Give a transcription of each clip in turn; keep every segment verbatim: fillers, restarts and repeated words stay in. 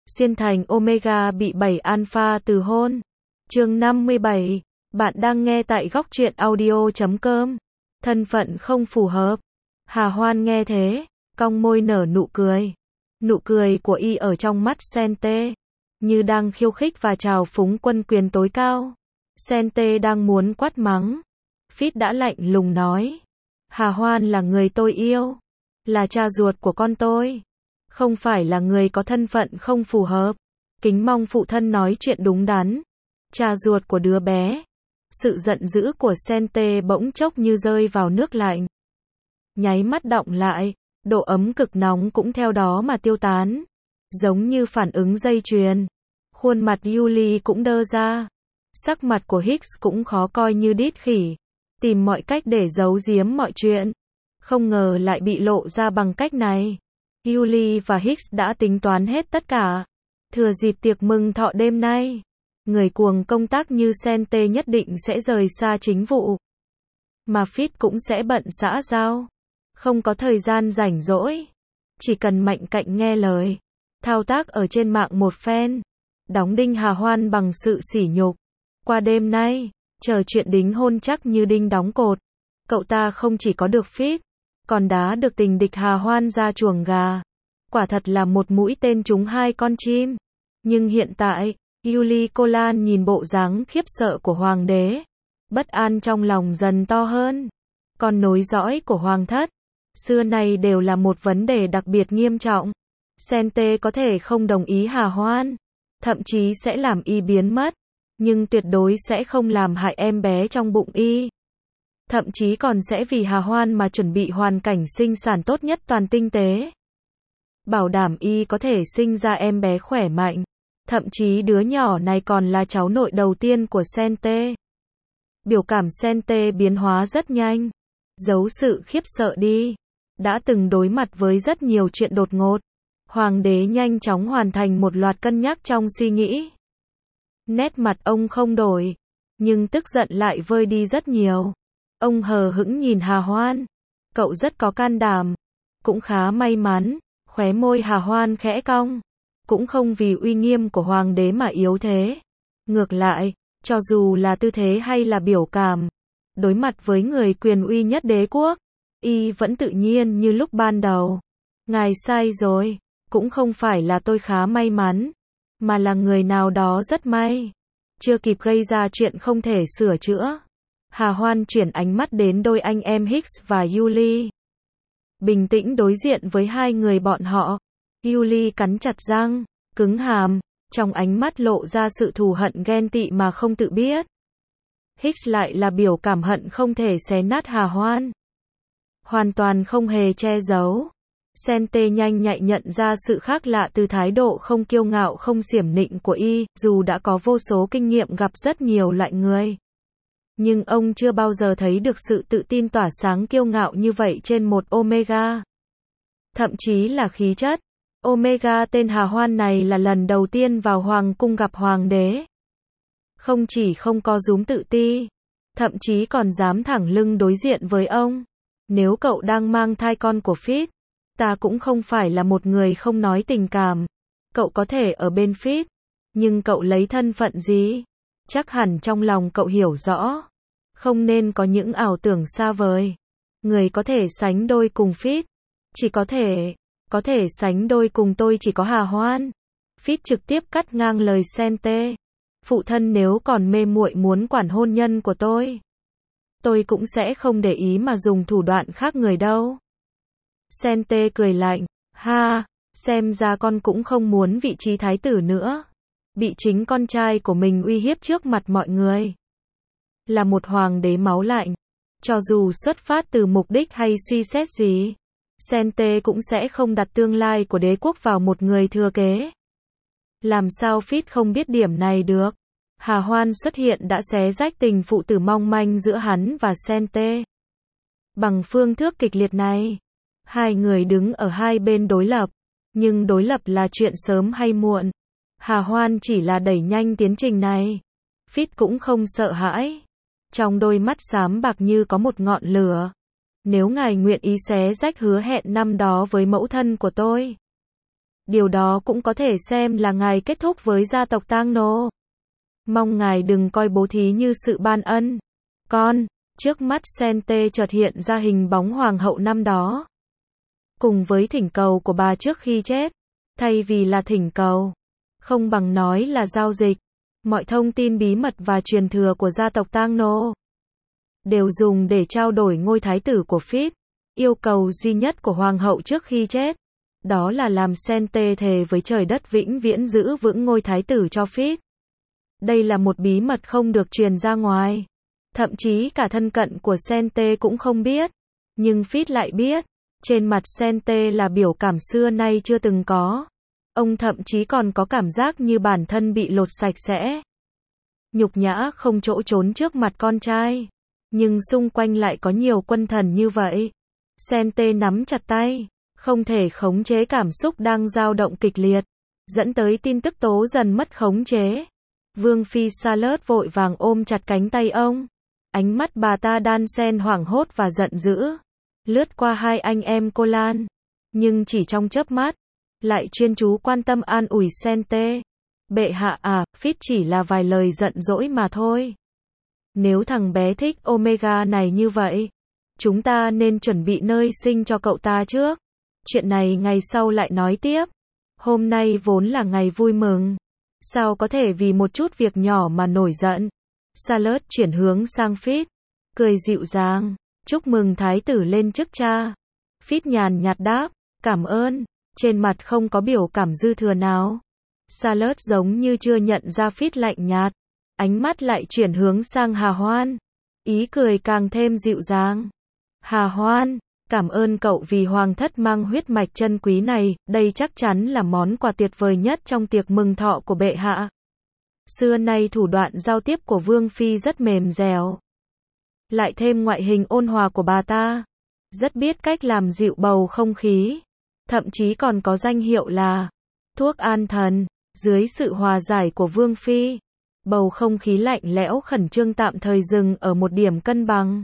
Xuyên thành Omega bị bảy alpha từ hôn. Chương năm mươi bảy. Bạn đang nghe tại góc truyện audio chấm com. Thân phận không phù hợp. Hà Hoan nghe thế, cong môi nở nụ cười. Nụ cười của y ở trong mắt Sente, như đang khiêu khích và trào phúng quân quyền tối cao. Sente đang muốn quát mắng. Fit đã lạnh lùng nói. Hà Hoan là người tôi yêu. Là cha ruột của con tôi. Không phải là người có thân phận không phù hợp. Kính mong phụ thân nói chuyện đúng đắn. Cha ruột của đứa bé. Sự giận dữ của Sente bỗng chốc như rơi vào nước lạnh. Nháy mắt đọng lại, độ ấm cực nóng cũng theo đó mà tiêu tán. Giống như phản ứng dây chuyền. Khuôn mặt Yuli cũng đơ ra. Sắc mặt của Hicks cũng khó coi như đít khỉ. Tìm mọi cách để giấu giếm mọi chuyện. Không ngờ lại bị lộ ra bằng cách này. Yuli và Hicks đã tính toán hết tất cả. Thừa dịp tiệc mừng thọ đêm nay, người cuồng công tác như Sente nhất định sẽ rời xa chính vụ. Mà Fit cũng sẽ bận xã giao. Không có thời gian rảnh rỗi. Chỉ cần mạnh cạnh nghe lời. Thao tác ở trên mạng một phen. Đóng đinh Hà Hoan bằng sự sỉ nhục. Qua đêm nay, chờ chuyện đính hôn chắc như đinh đóng cột. Cậu ta không chỉ có được Fit, còn đá được tình địch Hà Hoan ra chuồng gà. Quả thật là một mũi tên trúng hai con chim. Nhưng hiện tại, Yuli Kolan nhìn bộ dáng khiếp sợ của hoàng đế. Bất an trong lòng dần to hơn. Con nối dõi của hoàng thất, xưa nay đều là một vấn đề đặc biệt nghiêm trọng. Sente có thể không đồng ý Hà Hoan, thậm chí sẽ làm y biến mất, nhưng tuyệt đối sẽ không làm hại em bé trong bụng y. Thậm chí còn sẽ vì Hà Hoan mà chuẩn bị hoàn cảnh sinh sản tốt nhất toàn tinh tế. Bảo đảm y có thể sinh ra em bé khỏe mạnh. Thậm chí đứa nhỏ này còn là cháu nội đầu tiên của Sente. Biểu cảm Sente biến hóa rất nhanh. Giấu sự khiếp sợ đi. Đã từng đối mặt với rất nhiều chuyện đột ngột. Hoàng đế nhanh chóng hoàn thành một loạt cân nhắc trong suy nghĩ. Nét mặt ông không đổi, nhưng tức giận lại vơi đi rất nhiều. Ông hờ hững nhìn Hà Hoan. Cậu rất có can đảm. Cũng khá may mắn. Khóe môi Hà Hoan khẽ cong. Cũng không vì uy nghiêm của hoàng đế mà yếu thế. Ngược lại, cho dù là tư thế hay là biểu cảm, đối mặt với người quyền uy nhất đế quốc, y vẫn tự nhiên như lúc ban đầu. Ngài sai rồi, cũng không phải là tôi khá may mắn, mà là người nào đó rất may. Chưa kịp gây ra chuyện không thể sửa chữa. Hà Hoan chuyển ánh mắt đến đôi anh em Hicks và Yuli. Bình tĩnh đối diện với hai người bọn họ. Yuli cắn chặt răng, cứng hàm, trong ánh mắt lộ ra sự thù hận ghen tị mà không tự biết. Hicks lại là biểu cảm hận không thể xé nát Hà Hoan. Hoàn toàn không hề che giấu. Sente nhanh nhạy nhận ra sự khác lạ từ thái độ không kiêu ngạo không xiểm nịnh của y, dù đã có vô số kinh nghiệm gặp rất nhiều loại người. Nhưng ông chưa bao giờ thấy được sự tự tin tỏa sáng kiêu ngạo như vậy trên một Omega. Thậm chí là khí chất. Omega tên Hà Hoan này là lần đầu tiên vào hoàng cung gặp hoàng đế. Không chỉ không có rúm tự ti, thậm chí còn dám thẳng lưng đối diện với ông. Nếu cậu đang mang thai con của Fit, ta cũng không phải là một người không nói tình cảm. Cậu có thể ở bên Fit, nhưng cậu lấy thân phận gì? Chắc hẳn trong lòng cậu hiểu rõ. Không nên có những ảo tưởng xa vời. Người có thể sánh đôi cùng Fit, chỉ có thể, có thể sánh đôi cùng tôi chỉ có Hà Hoan. Fit trực tiếp cắt ngang lời Sente. Phụ thân nếu còn mê muội muốn quản hôn nhân của tôi, tôi cũng sẽ không để ý mà dùng thủ đoạn khác người đâu. Sente cười lạnh. Ha, xem ra con cũng không muốn vị trí thái tử nữa. Bị chính con trai của mình uy hiếp trước mặt mọi người. Là một hoàng đế máu lạnh. Cho dù xuất phát từ mục đích hay suy xét gì, Sente cũng sẽ không đặt tương lai của đế quốc vào một người thừa kế. Làm sao Fit không biết điểm này được? Hà Hoan xuất hiện đã xé rách tình phụ tử mong manh giữa hắn và Sente. Bằng phương thức kịch liệt này, hai người đứng ở hai bên đối lập. Nhưng đối lập là chuyện sớm hay muộn. Hà Hoan chỉ là đẩy nhanh tiến trình này. Fit cũng không sợ hãi. Trong đôi mắt xám bạc như có một ngọn lửa. Nếu ngài nguyện ý xé rách hứa hẹn năm đó với mẫu thân của tôi, Điều đó cũng có thể xem là ngài kết thúc với gia tộc Tang Nô. Mong ngài đừng coi bố thí như sự ban ân. Con, trước mắt Sente chợt hiện ra hình bóng hoàng hậu năm đó. Cùng với thỉnh cầu của bà trước khi chết. Thay vì là thỉnh cầu, không bằng nói là giao dịch. Mọi thông tin bí mật và truyền thừa của gia tộc Tang Nô đều dùng để trao đổi ngôi thái tử của Fit. Yêu cầu duy nhất của hoàng hậu trước khi chết, đó là làm Sente thề với trời đất vĩnh viễn giữ vững ngôi thái tử cho Fit. Đây là một bí mật không được truyền ra ngoài. Thậm chí cả thân cận của Sente cũng không biết. Nhưng Fit lại biết. Trên mặt Sente là biểu cảm xưa nay chưa từng có. Ông thậm chí còn có cảm giác như bản thân bị lột sạch sẽ. Nhục nhã không chỗ trốn trước mặt con trai. Nhưng xung quanh lại có nhiều quân thần như vậy. Sente nắm chặt tay, không thể khống chế cảm xúc đang dao động kịch liệt, dẫn tới tin tức tố dần mất khống chế. Vương phi Charlotte vội vàng ôm chặt cánh tay ông. Ánh mắt bà ta đan xen hoảng hốt và giận dữ, lướt qua hai anh em cô Lan, nhưng chỉ trong chớp mắt, lại chuyên chú quan tâm an ủi Sente. Bệ hạ à, Fit chỉ là vài lời giận dỗi mà thôi. Nếu thằng bé thích Omega này như vậy, chúng ta nên chuẩn bị nơi sinh cho cậu ta trước. Chuyện này ngày sau lại nói tiếp. Hôm nay vốn là ngày vui mừng. Sao có thể vì một chút việc nhỏ mà nổi giận? Charlotte chuyển hướng sang Fit, cười dịu dàng. Chúc mừng thái tử lên chức cha. Fit nhàn nhạt đáp, cảm ơn. Trên mặt không có biểu cảm dư thừa nào. Charlotte giống như chưa nhận ra Fit lạnh nhạt. Ánh mắt lại chuyển hướng sang Hà Hoan. Ý cười càng thêm dịu dàng. Hà Hoan, cảm ơn cậu vì hoàng thất mang huyết mạch chân quý này, đây chắc chắn là món quà tuyệt vời nhất trong tiệc mừng thọ của bệ hạ. Xưa nay thủ đoạn giao tiếp của Vương Phi rất mềm dẻo. Lại thêm ngoại hình ôn hòa của bà ta. Rất biết cách làm dịu bầu không khí. Thậm chí còn có danh hiệu là thuốc an thần. Dưới sự hòa giải của Vương Phi, bầu không khí lạnh lẽo khẩn trương tạm thời dừng ở một điểm cân bằng.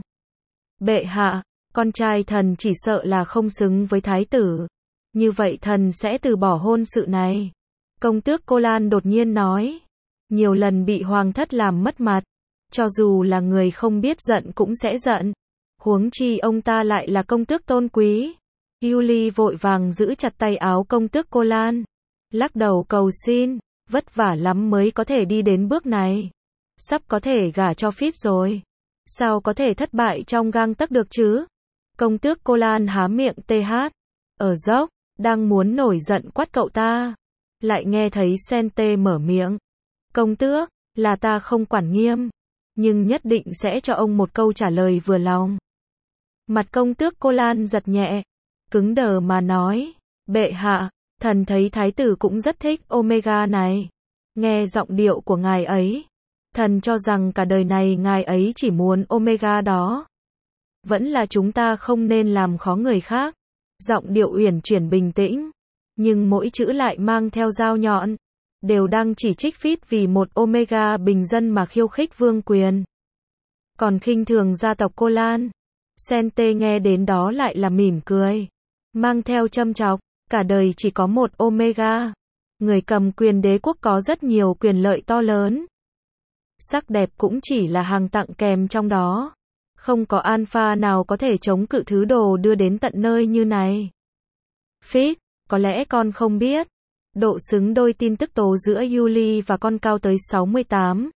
Bệ hạ, con trai thần chỉ sợ là không xứng với thái tử. Như vậy thần sẽ từ bỏ hôn sự này. Công tước Cô Lan đột nhiên nói. Nhiều lần bị hoàng thất làm mất mặt. Cho dù là người không biết giận cũng sẽ giận. Huống chi ông ta lại là công tước tôn quý. Julie vội vàng giữ chặt tay áo công tước Cô Lan. Lắc đầu cầu xin. Vất vả lắm mới có thể đi đến bước này. Sắp có thể gả cho Fit rồi. Sao có thể thất bại trong gang tấc được chứ? Công tước Cô Lan há miệng tê hát. Ở dốc, đang muốn nổi giận quát cậu ta. Lại nghe thấy Sente mở miệng. Công tước, là ta không quản nghiêm. Nhưng nhất định sẽ cho ông một câu trả lời vừa lòng. Mặt công tước Cô Lan giật nhẹ. Cứng đờ mà nói. Bệ hạ, thần thấy thái tử cũng rất thích Omega này. Nghe giọng điệu của ngài ấy. Thần cho rằng cả đời này ngài ấy chỉ muốn Omega đó. Vẫn là chúng ta không nên làm khó người khác. Giọng điệu uyển chuyển bình tĩnh. Nhưng mỗi chữ lại mang theo dao nhọn. Đều đang chỉ trích Fit vì một Omega bình dân mà khiêu khích vương quyền. Còn khinh thường gia tộc Cô Lan. Sente nghe đến đó lại là mỉm cười. Mang theo châm chọc. Cả đời chỉ có một Omega. Người cầm quyền đế quốc có rất nhiều quyền lợi to lớn. Sắc đẹp cũng chỉ là hàng tặng kèm trong đó. Không có alpha nào có thể chống cự thứ đồ đưa đến tận nơi như này. Fit, có lẽ con không biết. Độ xứng đôi tin tức tố giữa Julie và con cao tới sáu mươi tám.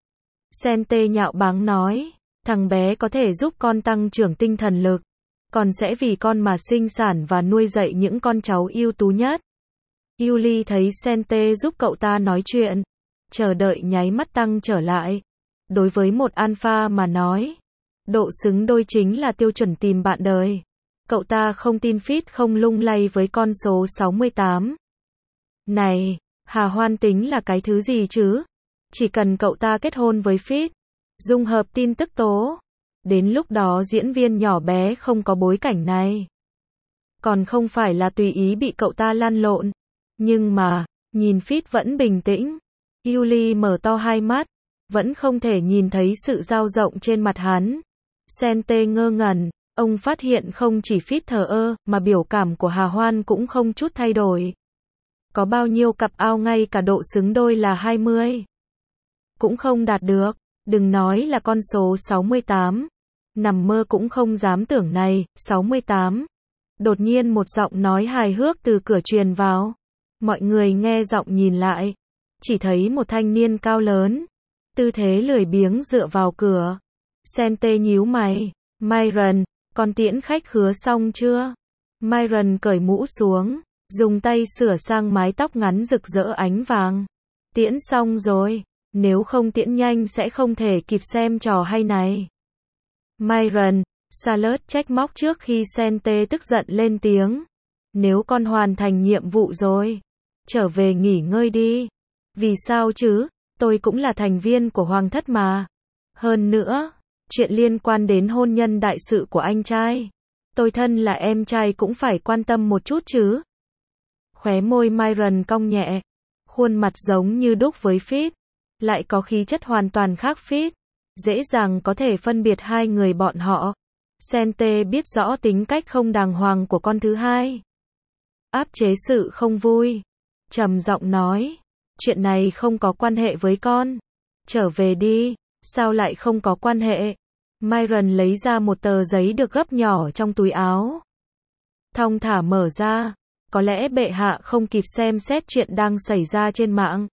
Sente nhạo báng nói. Thằng bé có thể giúp con tăng trưởng tinh thần lực. Còn sẽ vì con mà sinh sản và nuôi dạy những con cháu ưu tú nhất. Julie thấy Sente giúp cậu ta nói chuyện. Chờ đợi nháy mắt tăng trở lại. Đối với một alpha mà nói. Độ xứng đôi chính là tiêu chuẩn tìm bạn đời. Cậu ta không tin Fit không lung lay với con số sáu mươi tám. Này, Hà Hoan tính là cái thứ gì chứ? Chỉ cần cậu ta kết hôn với Fit. Dung hợp tin tức tố. Đến lúc đó diễn viên nhỏ bé không có bối cảnh này. Còn không phải là tùy ý bị cậu ta lăn lộn. Nhưng mà, nhìn Fit vẫn bình tĩnh. Julie mở to hai mắt. Vẫn không thể nhìn thấy sự dao rộng trên mặt hắn. Sente ngơ ngẩn. Ông phát hiện không chỉ Fit thờ ơ, mà biểu cảm của Hà Hoan cũng không chút thay đổi. Có bao nhiêu cặp ao ngay cả độ xứng đôi là hai mươi cũng không đạt được, đừng nói là con số sáu mươi tám. Nằm mơ cũng không dám tưởng này, sáu mươi tám. Đột nhiên một giọng nói hài hước từ cửa truyền vào. Mọi người nghe giọng nhìn lại, chỉ thấy một thanh niên cao lớn, tư thế lười biếng dựa vào cửa. Sente nhíu mày, Myron, con tiễn khách khứa xong chưa? Myron cởi mũ xuống, dùng tay sửa sang mái tóc ngắn rực rỡ ánh vàng. Tiễn xong rồi, nếu không tiễn nhanh sẽ không thể kịp xem trò hay này. Myron, Charlotte trách móc trước khi Sente tức giận lên tiếng. Nếu con hoàn thành nhiệm vụ rồi, trở về nghỉ ngơi đi. Vì sao chứ, tôi cũng là thành viên của Hoàng thất mà. Hơn nữa, chuyện liên quan đến hôn nhân đại sự của anh trai. Tôi thân là em trai cũng phải quan tâm một chút chứ. Khóe môi Myron cong nhẹ, khuôn mặt giống như đúc với Fit, lại có khí chất hoàn toàn khác Fit, dễ dàng có thể phân biệt hai người bọn họ. Sente biết rõ tính cách không đàng hoàng của con thứ hai, áp chế sự không vui, trầm giọng nói, chuyện này không có quan hệ với con, trở về đi. Sao lại không có quan hệ? Myron lấy ra một tờ giấy được gấp nhỏ trong túi áo, thong thả mở ra. Có lẽ bệ hạ không kịp xem xét chuyện đang xảy ra trên mạng.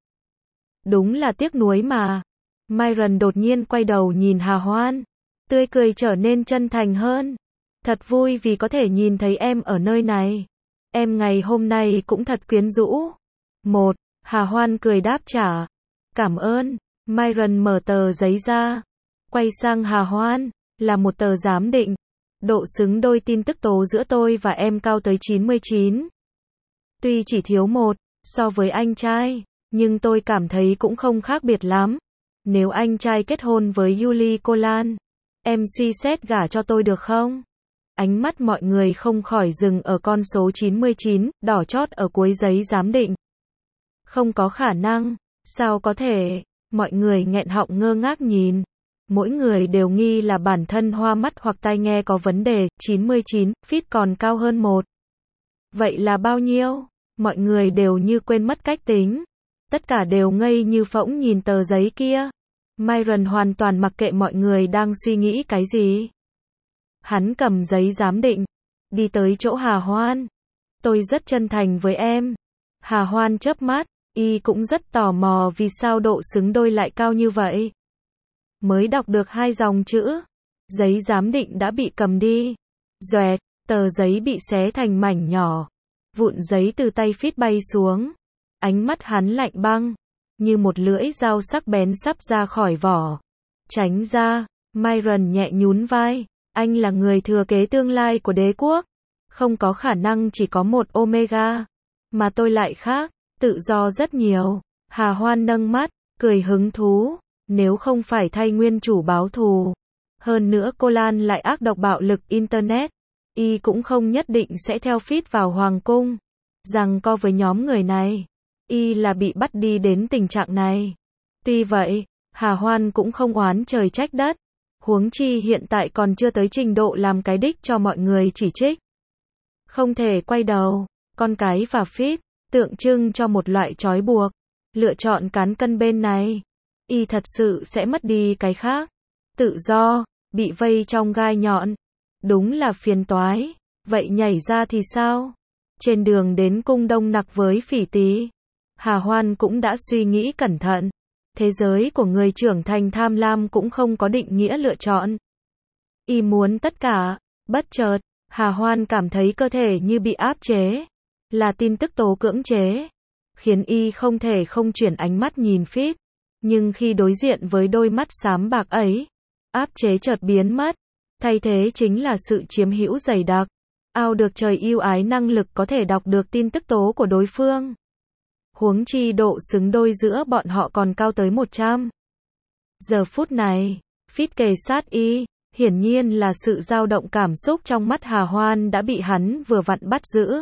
Đúng là tiếc nuối mà. Myron đột nhiên quay đầu nhìn Hà Hoan, tươi cười trở nên chân thành hơn. Thật vui vì có thể nhìn thấy em ở nơi này. Em ngày hôm nay cũng thật quyến rũ. Một, Hà Hoan cười đáp trả. Cảm ơn. Myron mở tờ giấy ra, quay sang Hà Hoan, là một tờ giám định. Độ xứng đôi tin tức tố giữa tôi và em cao tới chín mươi chín. Tuy chỉ thiếu một, so với anh trai, nhưng tôi cảm thấy cũng không khác biệt lắm. Nếu anh trai kết hôn với Yuli Kolan, em suy xét gả cho tôi được không? Ánh mắt mọi người không khỏi dừng ở con số chín mươi chín, đỏ chót ở cuối giấy giám định. Không có khả năng, sao có thể? Mọi người nghẹn họng ngơ ngác nhìn. Mỗi người đều nghi là bản thân hoa mắt hoặc tai nghe có vấn đề. chín mươi chín, feet còn cao hơn một. Vậy là bao nhiêu? Mọi người đều như quên mất cách tính. Tất cả đều ngây như phỗng nhìn tờ giấy kia. Myron hoàn toàn mặc kệ mọi người đang suy nghĩ cái gì. Hắn cầm giấy giám định, đi tới chỗ Hà Hoan. Tôi rất chân thành với em. Hà Hoan chớp mắt, y cũng rất tò mò vì sao độ xứng đôi lại cao như vậy. Mới đọc được hai dòng chữ, giấy giám định đã bị cầm đi. Doẹt, tờ giấy bị xé thành mảnh nhỏ. Vụn giấy từ tay Fit bay xuống. Ánh mắt hắn lạnh băng, như một lưỡi dao sắc bén sắp ra khỏi vỏ. Tránh ra, Myron nhẹ nhún vai. Anh là người thừa kế tương lai của đế quốc. Không có khả năng chỉ có một Omega. Mà tôi lại khác, tự do rất nhiều. Hà Hoan nâng mắt, cười hứng thú. Nếu không phải thay nguyên chủ báo thù. Hơn nữa cô Lan lại ác độc bạo lực Internet. Y cũng không nhất định sẽ theo Fit vào Hoàng cung. Rằng co với nhóm người này. Y là bị bắt đi đến tình trạng này. Tuy vậy, Hà Hoan cũng không oán trời trách đất. Huống chi hiện tại còn chưa tới trình độ làm cái đích cho mọi người chỉ trích. Không thể quay đầu. Con cái và Fit, tượng trưng cho một loại trói buộc. Lựa chọn cán cân bên này. Y thật sự sẽ mất đi cái khác. Tự do, bị vây trong gai nhọn. Đúng là phiền toái. Vậy nhảy ra thì sao? Trên đường đến cung Đông Nặc với Phỉ Tý, Hà Hoan cũng đã suy nghĩ cẩn thận. Thế giới của người trưởng thành tham lam cũng không có định nghĩa lựa chọn. Y muốn tất cả. Bất chợt, Hà Hoan cảm thấy cơ thể như bị áp chế. Là tin tức tố cưỡng chế. Khiến Y không thể không chuyển ánh mắt nhìn Fit. Nhưng khi đối diện với đôi mắt xám bạc ấy, áp chế chợt biến mất. Thay thế chính là sự chiếm hữu dày đặc. Ao được trời yêu ái năng lực có thể đọc được tin tức tố của đối phương. Huống chi độ xứng đôi giữa bọn họ còn cao tới một trăm. Giờ phút này, Fit kề sát Y, hiển nhiên là sự dao động cảm xúc trong mắt Hà Hoan đã bị hắn vừa vặn bắt giữ.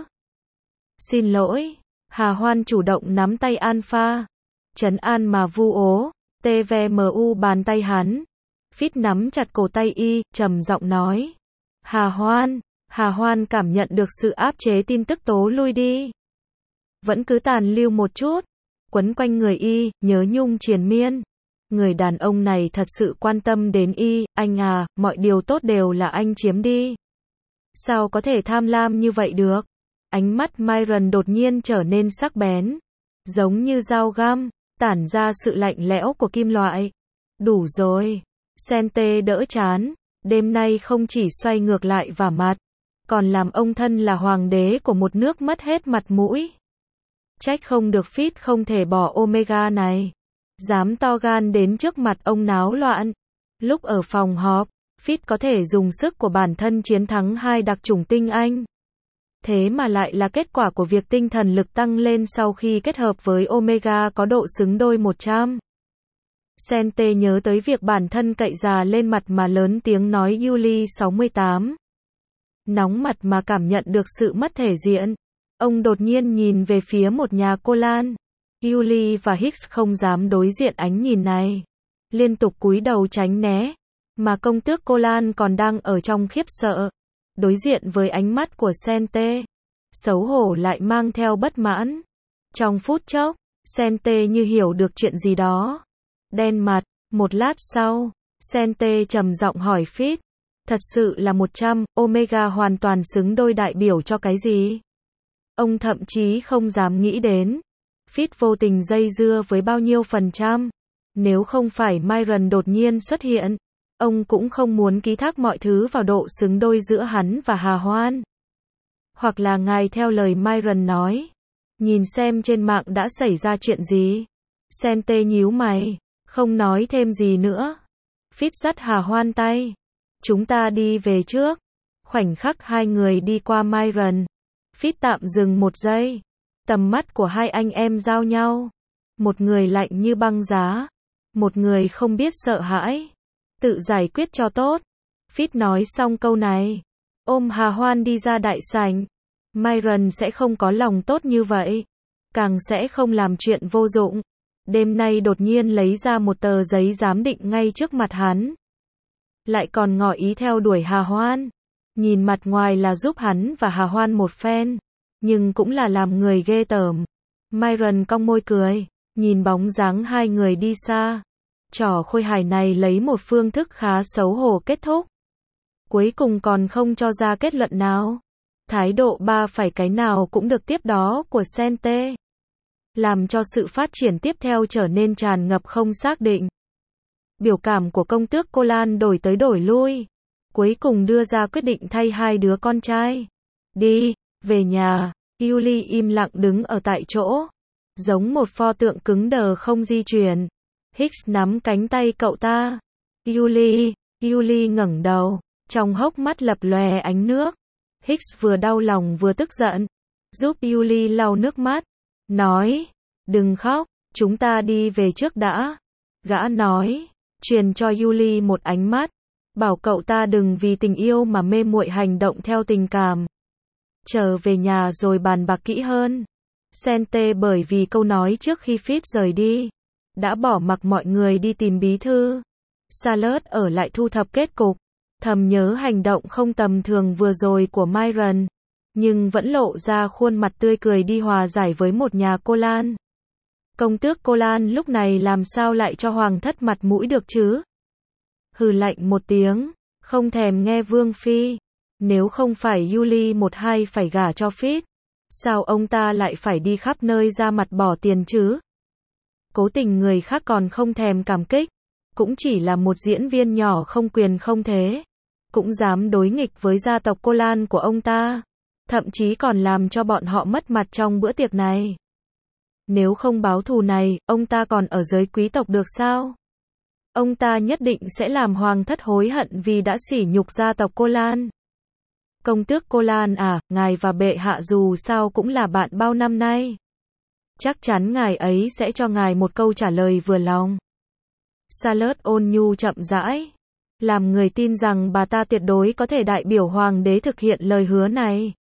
Xin lỗi, Hà Hoan chủ động nắm tay Alpha. Trấn an mà vu ố, tê vê em u bàn tay hắn. Fit nắm chặt cổ tay Y, trầm giọng nói. Hà Hoan, Hà Hoan cảm nhận được sự áp chế tin tức tố lui đi. vẫn cứ tàn lưu một chút, quấn quanh người y, nhớ nhung triền miên. Người đàn ông này thật sự quan tâm đến y, anh à, mọi điều tốt đều là anh chiếm đi. Sao có thể tham lam như vậy được? Ánh mắt Myron đột nhiên trở nên sắc bén, giống như dao găm, tản ra sự lạnh lẽo của kim loại. Đủ rồi. Sente đỡ chán, đêm nay không chỉ xoay ngược lại vả mặt, còn làm ông thân là hoàng đế của một nước mất hết mặt mũi. Trách không được Fitz không thể bỏ Omega này. Dám to gan đến trước mặt ông náo loạn. Lúc ở phòng họp, Fitz có thể dùng sức của bản thân chiến thắng hai đặc chủng tinh anh. Thế mà lại là kết quả của việc tinh thần lực tăng lên sau khi kết hợp với Omega có độ xứng đôi một trăm. Sente nhớ tới việc bản thân cậy già lên mặt mà lớn tiếng nói Yuli sáu mươi tám. Nóng mặt mà cảm nhận được sự mất thể diện. Ông đột nhiên nhìn về phía một nhà cô Lan. Yuli và Hicks không dám đối diện ánh nhìn này. Liên tục cúi đầu tránh né. Mà công tước cô Lan còn đang ở trong khiếp sợ. Đối diện với ánh mắt của Sente. Xấu hổ lại mang theo bất mãn. Trong phút chốc, Sente như hiểu được chuyện gì đó. Đen mặt, một lát sau, Sente trầm giọng hỏi Fitz. Thật sự là một trăm, Omega hoàn toàn xứng đôi đại biểu cho cái gì? Ông thậm chí không dám nghĩ đến. Fitz vô tình dây dưa với bao nhiêu phần trăm. Nếu không phải Myron đột nhiên xuất hiện, ông cũng không muốn ký thác mọi thứ vào độ xứng đôi giữa hắn và Hà Hoan. Hoặc là ngài theo lời Myron nói. Nhìn xem trên mạng đã xảy ra chuyện gì. Sente nhíu mày, không nói thêm gì nữa. Fitz dắt Hà Hoan tay. Chúng ta đi về trước. Khoảnh khắc hai người đi qua Myron. Fitz tạm dừng một giây. Tầm mắt của hai anh em giao nhau. Một người lạnh như băng giá. Một người không biết sợ hãi. Tự giải quyết cho tốt. Fitz nói xong câu này. Ôm Hà Hoan đi ra đại sảnh. Myron sẽ không có lòng tốt như vậy. Càng sẽ không làm chuyện vô dụng. Đêm nay đột nhiên lấy ra một tờ giấy giám định ngay trước mặt hắn. Lại còn ngỏ ý theo đuổi Hà Hoan. Nhìn mặt ngoài là giúp hắn và Hà Hoan một phen. Nhưng cũng là làm người ghê tởm. Myron cong môi cười. Nhìn bóng dáng hai người đi xa. Trò khôi hài này lấy một phương thức khá xấu hổ kết thúc. Cuối cùng còn không cho ra kết luận nào. Thái độ ba phải cái nào cũng được tiếp đó của Sente. Làm cho sự phát triển tiếp theo trở nên tràn ngập không xác định. Biểu cảm của công tước cô Lan đổi tới đổi lui. Cuối cùng đưa ra quyết định thay hai đứa con trai. Đi, về nhà. Yuli im lặng đứng ở tại chỗ. Giống một pho tượng cứng đờ không di chuyển. Hicks nắm cánh tay cậu ta. Yuli, Yuli ngẩng đầu. Trong hốc mắt lập lòe ánh nước. Hicks vừa đau lòng vừa tức giận. Giúp Yuli lau nước mắt. Nói, đừng khóc, chúng ta đi về trước đã. Gã nói, truyền cho Yuli một ánh mắt. Bảo cậu ta đừng vì tình yêu mà mê muội hành động theo tình cảm. Trở về nhà rồi bàn bạc kỹ hơn. Sente bởi vì câu nói trước khi Fitz rời đi. Đã bỏ mặc mọi người đi tìm bí thư. Charlotte ở lại thu thập kết cục. Thầm nhớ hành động không tầm thường vừa rồi của Myron. Nhưng vẫn lộ ra khuôn mặt tươi cười đi hòa giải với một nhà cô Lan. Công tước cô Lan lúc này làm sao lại cho hoàng thất mặt mũi được chứ? Hừ lạnh một tiếng, không thèm nghe vương phi. Nếu không phải Yuli một hai phải gả cho Fitz, sao ông ta lại phải đi khắp nơi ra mặt bỏ tiền chứ? Cố tình người khác còn không thèm cảm kích. Cũng chỉ là một diễn viên nhỏ không quyền không thế. Cũng dám đối nghịch với gia tộc cô Lan của ông ta. Thậm chí còn làm cho bọn họ mất mặt trong bữa tiệc này. Nếu không báo thù này, ông ta còn ở giới quý tộc được sao? Ông ta nhất định sẽ làm hoàng thất hối hận vì đã sỉ nhục gia tộc cô Lan. Công tước cô Lan à, ngài và bệ hạ dù sao cũng là bạn bao năm nay. Chắc chắn ngài ấy sẽ cho ngài một câu trả lời vừa lòng. Charlotte ôn nhu chậm rãi. Làm người tin rằng bà ta tuyệt đối có thể đại biểu hoàng đế thực hiện lời hứa này.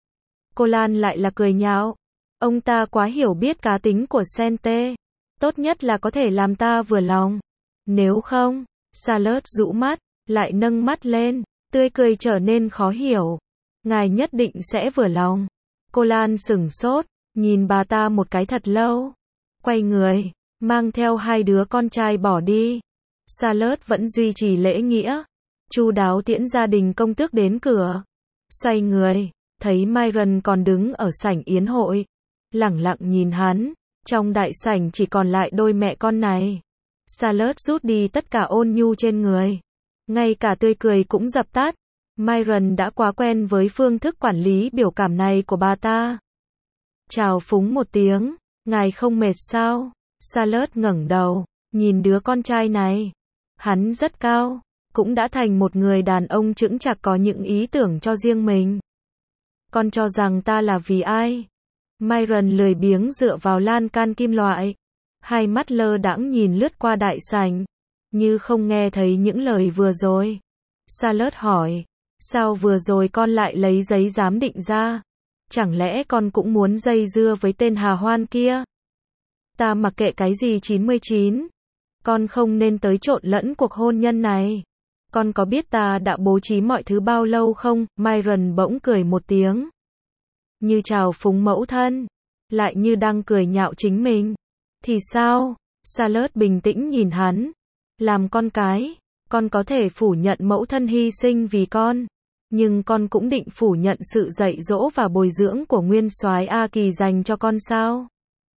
Cô Lan lại là cười nhạo. Ông ta quá hiểu biết cá tính của Sente. Tốt nhất là có thể làm ta vừa lòng. Nếu không, Charlotte rũ mắt, lại nâng mắt lên, tươi cười trở nên khó hiểu. Ngài nhất định sẽ vừa lòng. Cô Lan sửng sốt, nhìn bà ta một cái thật lâu, quay người, mang theo hai đứa con trai bỏ đi. Charlotte vẫn duy trì lễ nghĩa, chu đáo tiễn gia đình công tước đến cửa. Xoay người, thấy Myron còn đứng ở sảnh yến hội, lẳng lặng nhìn hắn. Trong đại sảnh chỉ còn lại đôi mẹ con này. Charlotte rút đi tất cả ôn nhu trên người, ngay cả tươi cười cũng dập tắt. Myron đã quá quen với phương thức quản lý biểu cảm này của bà ta. Chào phúng một tiếng, ngài không mệt sao? Charlotte ngẩng đầu, nhìn đứa con trai này. Hắn rất cao, cũng đã thành một người đàn ông chững chạc có những ý tưởng cho riêng mình. Con cho rằng ta là vì ai? Myron lười biếng dựa vào lan can kim loại, hai mắt lơ đãng nhìn lướt qua đại sảnh, như không nghe thấy những lời vừa rồi. Charlotte hỏi, sao vừa rồi con lại lấy giấy giám định ra? Chẳng lẽ con cũng muốn dây dưa với tên Hà Hoan kia? Ta mặc kệ cái gì chín mươi chín, con không nên tới trộn lẫn cuộc hôn nhân này. Con có biết ta đã bố trí mọi thứ bao lâu không? Myron bỗng cười một tiếng, như chào phúng mẫu thân, lại như đang cười nhạo chính mình. Thì sao? Charlotte bình tĩnh nhìn hắn. Làm con cái, con có thể phủ nhận mẫu thân hy sinh vì con, nhưng con cũng định phủ nhận sự dạy dỗ và bồi dưỡng của nguyên soái A Kỳ dành cho con sao?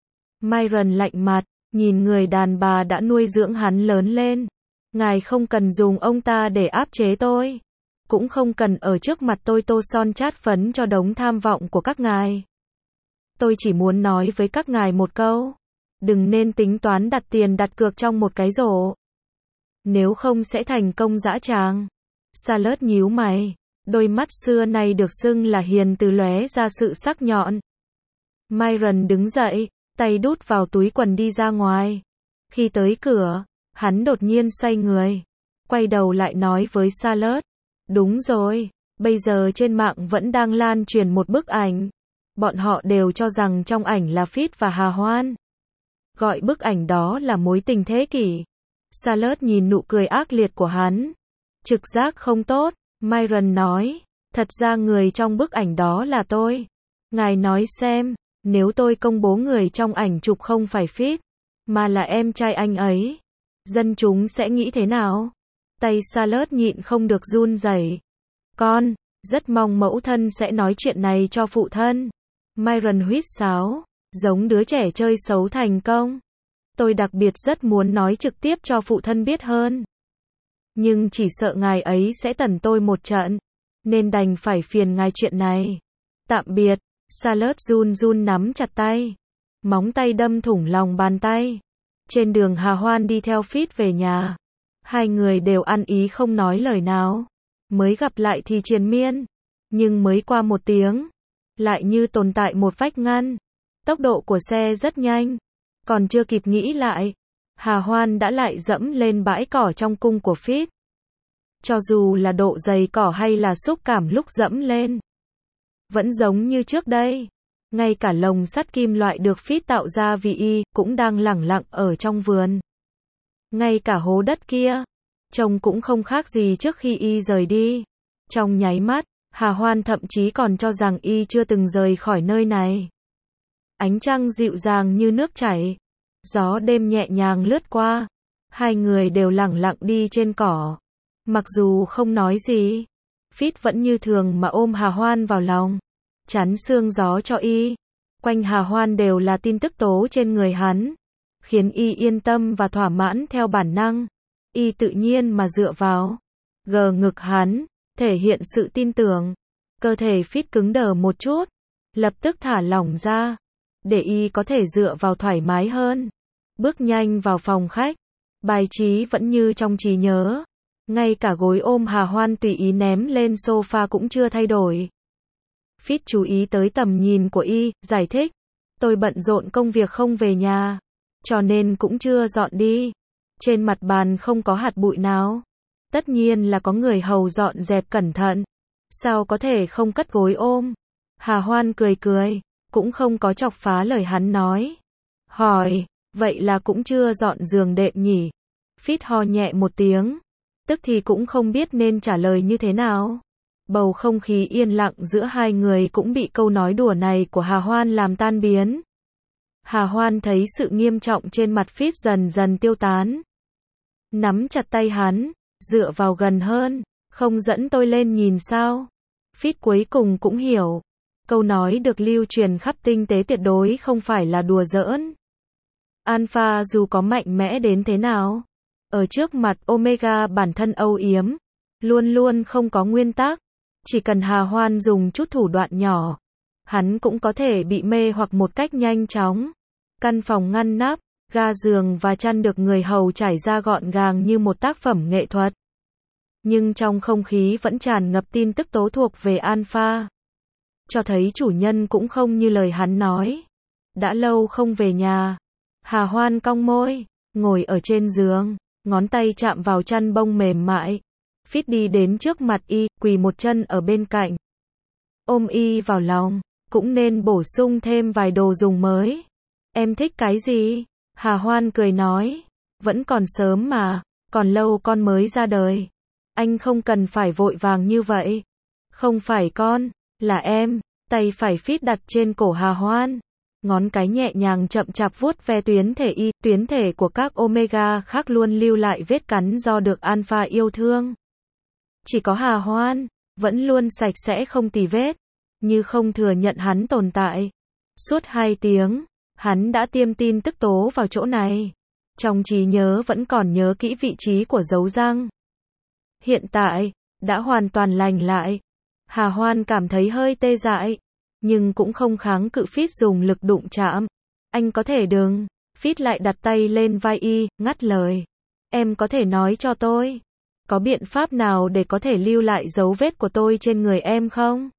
Myron lạnh mặt, nhìn người đàn bà đã nuôi dưỡng hắn lớn lên. Ngài không cần dùng ông ta để áp chế tôi, cũng không cần ở trước mặt tôi tô son chát phấn cho đống tham vọng của các ngài. Tôi chỉ muốn nói với các ngài một câu, đừng nên tính toán đặt tiền đặt cược trong một cái rổ, nếu không sẽ thành công dã tràng. Charlotte nhíu mày, đôi mắt xưa nay được xưng là hiền từ lóe ra sự sắc nhọn. Myron đứng dậy, tay đút vào túi quần đi ra ngoài. Khi tới cửa, hắn đột nhiên xoay người, quay đầu lại nói với Charlotte, đúng rồi, bây giờ trên mạng vẫn đang lan truyền một bức ảnh. Bọn họ đều cho rằng trong ảnh là Fit và Hà Hoan. Gọi bức ảnh đó là mối tình thế kỷ. Charlotte nhìn nụ cười ác liệt của hắn. Trực giác không tốt, Myron nói, thật ra người trong bức ảnh đó là tôi. Ngài nói xem, nếu tôi công bố người trong ảnh chụp không phải Fit, mà là em trai anh ấy, dân chúng sẽ nghĩ thế nào? Tay Charlotte nhịn không được run rẩy. Con, rất mong mẫu thân sẽ nói chuyện này cho phụ thân. Myron huýt sáo, giống đứa trẻ chơi xấu thành công. Tôi đặc biệt rất muốn nói trực tiếp cho phụ thân biết hơn, nhưng chỉ sợ ngài ấy sẽ tẩn tôi một trận, nên đành phải phiền ngài chuyện này. Tạm biệt. Charlotte run run nắm chặt tay, móng tay đâm thủng lòng bàn tay. Trên đường Hà Hoan đi theo Fit về nhà, hai người đều ăn ý không nói lời nào. Mới gặp lại thì triền miên, nhưng mới qua một tiếng, lại như tồn tại một vách ngăn. Tốc độ của xe rất nhanh, còn chưa kịp nghĩ lại, Hà Hoan đã lại dẫm lên bãi cỏ trong cung của Fit. Cho dù là độ dày cỏ hay là xúc cảm lúc dẫm lên, vẫn giống như trước đây. Ngay cả lồng sắt kim loại được Fit tạo ra vì y, cũng đang lẳng lặng ở trong vườn. Ngay cả hố đất kia, trông cũng không khác gì trước khi y rời đi. Trong nháy mắt, Hà Hoan thậm chí còn cho rằng y chưa từng rời khỏi nơi này. Ánh trăng dịu dàng như nước chảy, gió đêm nhẹ nhàng lướt qua. Hai người đều lẳng lặng đi trên cỏ. Mặc dù không nói gì, Fit vẫn như thường mà ôm Hà Hoan vào lòng, chắn sương gió cho y. Quanh Hà Hoan đều là tin tức tố trên người hắn, khiến y yên tâm và thỏa mãn theo bản năng. Y tự nhiên mà dựa vào gờ ngực hắn, thể hiện sự tin tưởng. Cơ thể Fit cứng đờ một chút, lập tức thả lỏng ra, để y có thể dựa vào thoải mái hơn. Bước nhanh vào phòng khách, bài trí vẫn như trong trí nhớ. Ngay cả gối ôm Hà Hoan tùy ý ném lên sofa cũng chưa thay đổi. Fit chú ý tới tầm nhìn của y, giải thích, tôi bận rộn công việc không về nhà, cho nên cũng chưa dọn đi. Trên mặt bàn không có hạt bụi nào. Tất nhiên là có người hầu dọn dẹp cẩn thận. Sao có thể không cất gối ôm? Hà Hoan cười cười, cũng không có chọc phá lời hắn nói. Hỏi, vậy là cũng chưa dọn giường đệm nhỉ? Fit ho nhẹ một tiếng, tức thì cũng không biết nên trả lời như thế nào. Bầu không khí yên lặng giữa hai người cũng bị câu nói đùa này của Hà Hoan làm tan biến. Hà Hoan thấy sự nghiêm trọng trên mặt Phít dần dần tiêu tán. Nắm chặt tay hắn, dựa vào gần hơn, không dẫn tôi lên nhìn sao? Phít cuối cùng cũng hiểu. Câu nói được lưu truyền khắp tinh tế tuyệt đối không phải là đùa giỡn. Alpha dù có mạnh mẽ đến thế nào, ở trước mặt Omega bản thân âu yếm, luôn luôn không có nguyên tắc. Chỉ cần Hà Hoan dùng chút thủ đoạn nhỏ, hắn cũng có thể bị mê hoặc một cách nhanh chóng. Căn phòng ngăn nắp, ga giường và chăn được người hầu trải ra gọn gàng như một tác phẩm nghệ thuật. Nhưng trong không khí vẫn tràn ngập tin tức tố thuộc về Alpha. Cho thấy chủ nhân cũng không như lời hắn nói. Đã lâu không về nhà. Hà Hoan cong môi, ngồi ở trên giường, ngón tay chạm vào chăn bông mềm mại. Phít đi đến trước mặt y, quỳ một chân ở bên cạnh. Ôm y vào lòng, cũng nên bổ sung thêm vài đồ dùng mới. Em thích cái gì? Hà Hoan cười nói, vẫn còn sớm mà, còn lâu con mới ra đời. Anh không cần phải vội vàng như vậy. Không phải con, là em. Tay phải Phít đặt trên cổ Hà Hoan. Ngón cái nhẹ nhàng chậm chạp vuốt ve tuyến thể y, tuyến thể của các Omega khác luôn lưu lại vết cắn do được Alpha yêu thương. Chỉ có Hà Hoan, vẫn luôn sạch sẽ không tì vết, như không thừa nhận hắn tồn tại. Suốt hai tiếng, hắn đã tiêm tin tức tố vào chỗ này. Trong trí nhớ vẫn còn nhớ kỹ vị trí của dấu răng. Hiện tại, đã hoàn toàn lành lại. Hà Hoan cảm thấy hơi tê dại, nhưng cũng không kháng cự Phít dùng lực đụng chạm. Anh có thể đừng. Phít lại đặt tay lên vai y, ngắt lời. Em có thể nói cho tôi, có biện pháp nào để có thể lưu lại dấu vết của tôi trên người em không?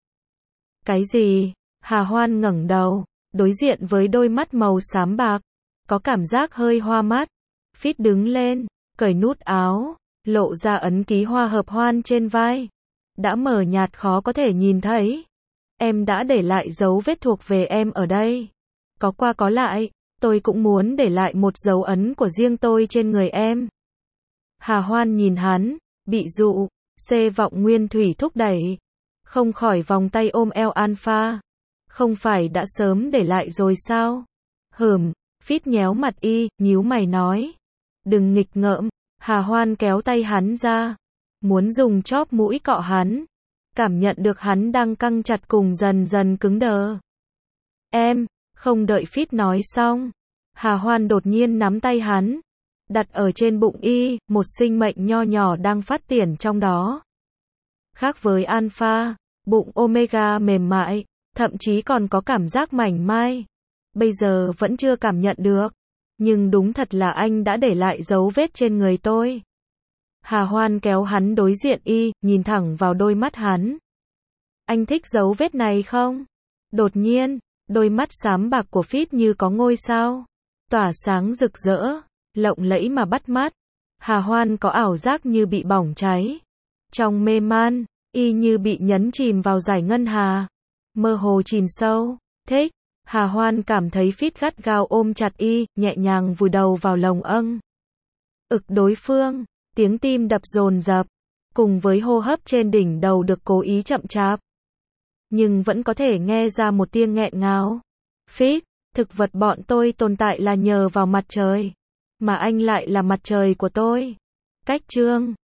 Cái gì? Hà Hoan ngẩng đầu, đối diện với đôi mắt màu xám bạc, có cảm giác hơi hoa mắt. Phít đứng lên, cởi nút áo, lộ ra ấn ký hoa hợp hoan trên vai. Đã mờ nhạt khó có thể nhìn thấy. Em đã để lại dấu vết thuộc về em ở đây. Có qua có lại, tôi cũng muốn để lại một dấu ấn của riêng tôi trên người em. Hà Hoan nhìn hắn, bị dụ, xê vọng nguyên thủy thúc đẩy. Không khỏi vòng tay ôm eo Alpha. Không phải đã sớm để lại rồi sao? Hừm, Phít nhéo mặt y, nhíu mày nói. Đừng nghịch ngợm. Hà Hoan kéo tay hắn ra, muốn dùng chóp mũi cọ hắn. Cảm nhận được hắn đang căng chặt cùng dần dần cứng đờ. Em, không đợi Phít nói xong. Hà Hoan đột nhiên nắm tay hắn, đặt ở trên bụng y, một sinh mệnh nho nhỏ đang phát triển trong đó. Khác với Alpha, bụng Omega mềm mại, thậm chí còn có cảm giác mảnh mai. Bây giờ vẫn chưa cảm nhận được, nhưng đúng thật là anh đã để lại dấu vết trên người tôi. Hà Hoan kéo hắn đối diện y, nhìn thẳng vào đôi mắt hắn. Anh thích dấu vết này không? Đột nhiên, đôi mắt xám bạc của Phít như có ngôi sao, tỏa sáng rực rỡ, lộng lẫy mà bắt mắt. Hà Hoan có ảo giác như bị bỏng cháy. Trong mê man, y như bị nhấn chìm vào dải ngân hà, mơ hồ chìm sâu. Thích. Hà Hoan cảm thấy Phít gắt gao ôm chặt y, nhẹ nhàng vùi đầu vào lồng âng. Ực đối phương, tiếng tim đập dồn dập, cùng với hô hấp trên đỉnh đầu được cố ý chậm chạp, nhưng vẫn có thể nghe ra một tiếng nghẹn ngào. Phít, thực vật bọn tôi tồn tại là nhờ vào mặt trời, mà anh lại là mặt trời của tôi. Cách chương